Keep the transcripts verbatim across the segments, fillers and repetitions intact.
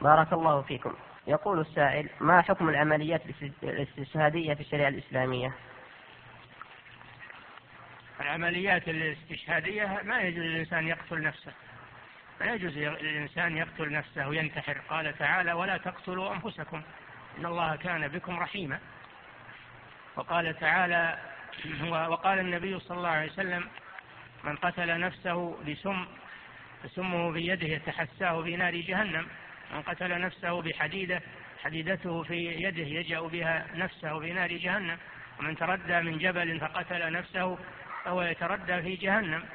بارك الله فيكم. يقول السائل: ما حكم العمليات الاستشهادية في الشريعة الإسلامية؟ العمليات الاستشهادية ما يجوز للإنسان يقتل نفسه، لا يجوز للإنسان يقتل نفسه وينتحر. قال تعالى: ولا تقتلوا أنفسكم إن الله كان بكم رحيما. وقال تعالى: وقال النبي صلى الله عليه وسلم: من قتل نفسه بسم فسمه بيده يتحساه في نار جهنم، من قتل نفسه بحديدة حديدته في يده يجأ بها نفسه في نار جهنم، ومن تردى من جبل فقتل نفسه فهو يتردى في جهنم.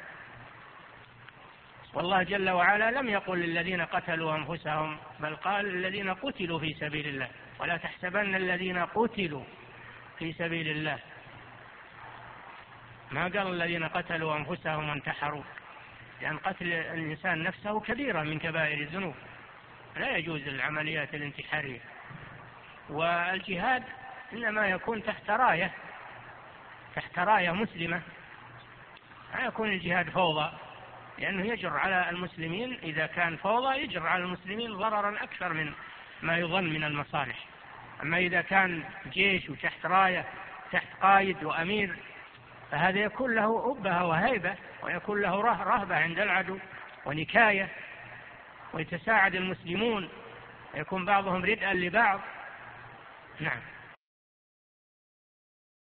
والله جل وعلا لم يقل للذين قتلوا أنفسهم، بل قال الذين قتلوا في سبيل الله، ولا تحسبن الذين قتلوا في سبيل الله، ما قال الذين قتلوا أنفسهم وانتحروا، لأن قتل الإنسان نفسه كبيرة من كبائر الذنوب، لا يجوز العمليات الانتحارية. والجهاد إنما يكون تحت راية تحت راية مسلمة، لا يكون الجهاد فوضى، لأنه يجر على المسلمين، إذا كان فوضى يجر على المسلمين ضررا أكثر من ما يظن من المصالح. أما إذا كان جيش وتحت راية تحت قائد وأمير فهذا يكون له أبهة وهيبة، ويكون له رهبة عند العدو ونكاية، ويتساعد المسلمون، ويكون بعضهم ردءا لبعض. نعم.